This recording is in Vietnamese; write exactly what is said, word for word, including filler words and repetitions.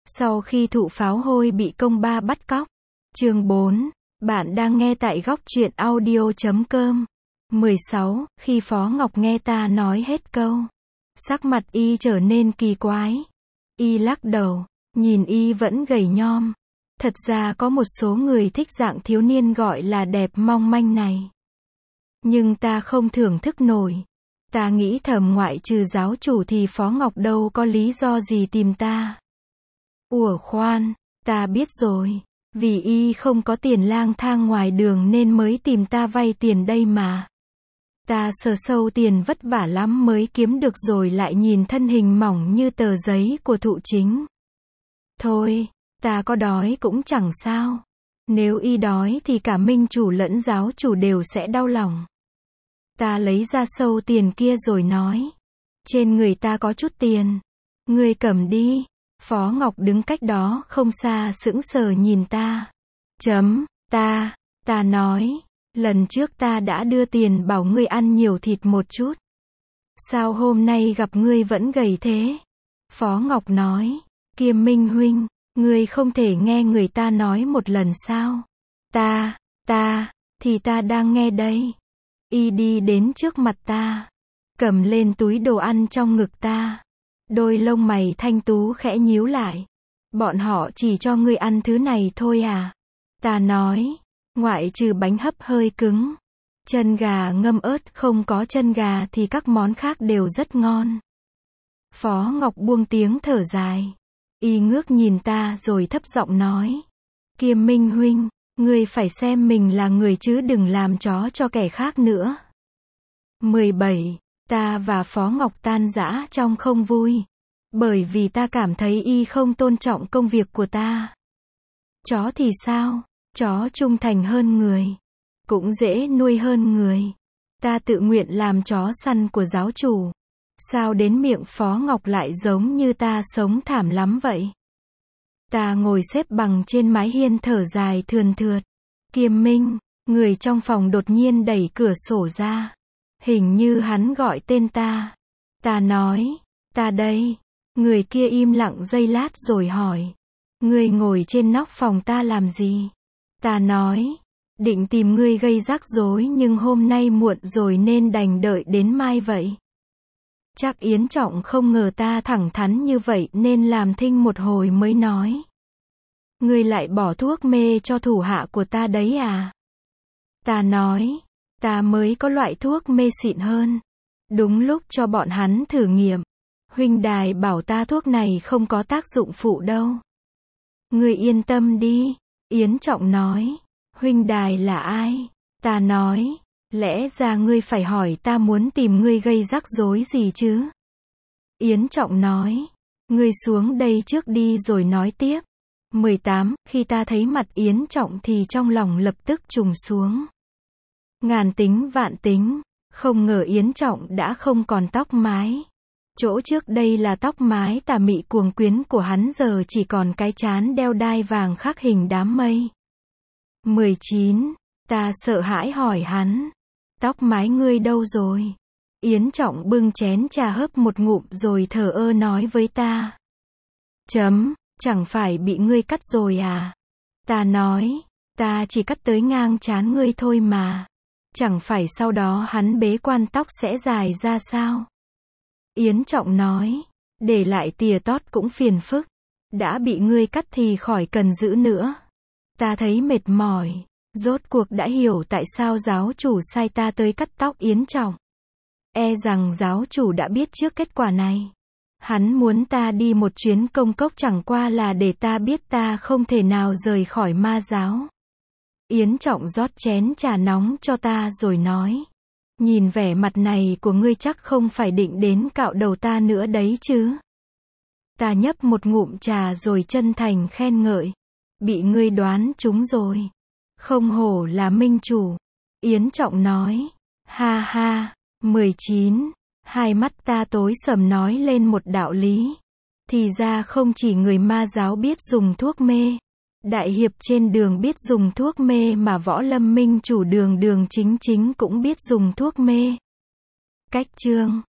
Sau khi thụ pháo hôi bị công ba bắt cóc. Chương bốn. Bạn đang nghe tại góc truyện audio chấm com. mười sáu. Khi Phó Ngọc nghe ta nói hết câu, sắc mặt y trở nên kỳ quái. Y lắc đầu, nhìn y vẫn gầy nhom. Thật ra có một số người thích dạng thiếu niên gọi là đẹp mong manh này. Nhưng ta không thưởng thức nổi. Ta nghĩ thầm ngoại trừ giáo chủ thì Phó Ngọc đâu có lý do gì tìm ta. Ủa khoan, ta biết rồi. Vì y không có tiền lang thang ngoài đường nên mới tìm ta vay tiền đây mà. Ta sờ sâu tiền vất vả lắm mới kiếm được rồi lại nhìn thân hình mỏng như tờ giấy của thụ chính. Thôi, ta có đói cũng chẳng sao. Nếu y đói thì cả minh chủ lẫn giáo chủ đều sẽ đau lòng. Ta lấy ra sâu tiền kia rồi nói. Trên người ta có chút tiền. Ngươi cầm đi. Phó Ngọc đứng cách đó không xa sững sờ nhìn ta. Chấm, ta, ta nói. Lần trước ta đã đưa tiền bảo ngươi ăn nhiều thịt một chút. Sao hôm nay gặp ngươi vẫn gầy thế? Phó Ngọc nói. Kiêm Minh huynh, ngươi không thể nghe người ta nói một lần sao? Ta, ta, thì ta đang nghe đây. Y đi đến trước mặt ta, cầm lên túi đồ ăn trong ngực ta. Đôi lông mày thanh tú khẽ nhíu lại. Bọn họ chỉ cho ngươi ăn thứ này thôi à? Ta nói, ngoại trừ bánh hấp hơi cứng, chân gà ngâm ớt không có chân gà thì các món khác đều rất ngon. Phó Ngọc buông tiếng thở dài. Y ngước nhìn ta rồi thấp giọng nói. Kiêm Minh huynh, ngươi phải xem mình là người chứ đừng làm chó cho kẻ khác nữa. mười bảy. Ta và Phó Ngọc tan rã trong không vui. Bởi vì ta cảm thấy y không tôn trọng công việc của ta. Chó thì sao? Chó trung thành hơn người. Cũng dễ nuôi hơn người. Ta tự nguyện làm chó săn của giáo chủ. Sao đến miệng Phó Ngọc lại giống như ta sống thảm lắm vậy? Ta ngồi xếp bằng trên mái hiên thở dài thườn thượt. Kiêm Minh, người trong phòng đột nhiên đẩy cửa sổ ra. Hình như hắn gọi tên ta. Ta nói, ta đây. Người kia im lặng giây lát rồi hỏi. Ngươi ngồi trên nóc phòng ta làm gì? Ta nói, định tìm ngươi gây rắc rối nhưng hôm nay muộn rồi nên đành đợi đến mai vậy. Chắc Yến Trọng không ngờ ta thẳng thắn như vậy nên làm thinh một hồi mới nói. Ngươi lại bỏ thuốc mê cho thủ hạ của ta đấy à? Ta nói, ta mới có loại thuốc mê xịn hơn. Đúng lúc cho bọn hắn thử nghiệm. Huynh đài bảo ta thuốc này không có tác dụng phụ đâu. Ngươi yên tâm đi. Yến Trọng nói. Huynh đài là ai? Ta nói. Lẽ ra ngươi phải hỏi ta muốn tìm ngươi gây rắc rối gì chứ? Yến Trọng nói. Ngươi xuống đây trước đi rồi nói tiếp. mười tám. Khi ta thấy mặt Yến Trọng thì trong lòng lập tức trùng xuống. Ngàn tính vạn tính. Không ngờ Yến Trọng đã không còn tóc mái. Chỗ trước đây là tóc mái tà mị cuồng quyến của hắn giờ chỉ còn cái trán đeo đai vàng khắc hình đám mây. mười chín. Ta sợ hãi hỏi hắn. Tóc mái ngươi đâu rồi? Yến Trọng bưng chén trà hớp một ngụm rồi thờ ơ nói với ta. Chấm, chẳng phải bị ngươi cắt rồi à? Ta nói, ta chỉ cắt tới ngang trán ngươi thôi mà. Chẳng phải sau đó hắn bế quan tóc sẽ dài ra sao? Yến Trọng nói, để lại tìa tót cũng phiền phức. Đã bị ngươi cắt thì khỏi cần giữ nữa. Ta thấy mệt mỏi. Rốt cuộc đã hiểu tại sao giáo chủ sai ta tới cắt tóc Yến Trọng. E rằng giáo chủ đã biết trước kết quả này. Hắn muốn ta đi một chuyến công cốc chẳng qua là để ta biết ta không thể nào rời khỏi ma giáo. Yến Trọng rót chén trà nóng cho ta rồi nói. Nhìn vẻ mặt này của ngươi chắc không phải định đến cạo đầu ta nữa đấy chứ. Ta nhấp một ngụm trà rồi chân thành khen ngợi. Bị ngươi đoán trúng rồi. Không hổ là minh chủ. Yến Trọng nói. Ha ha. mười chín. Hai mắt ta tối sầm nói lên một đạo lý. Thì ra không chỉ người ma giáo biết dùng thuốc mê. Đại hiệp trên đường biết dùng thuốc mê mà võ lâm minh chủ đường đường chính chính cũng biết dùng thuốc mê. Cách chương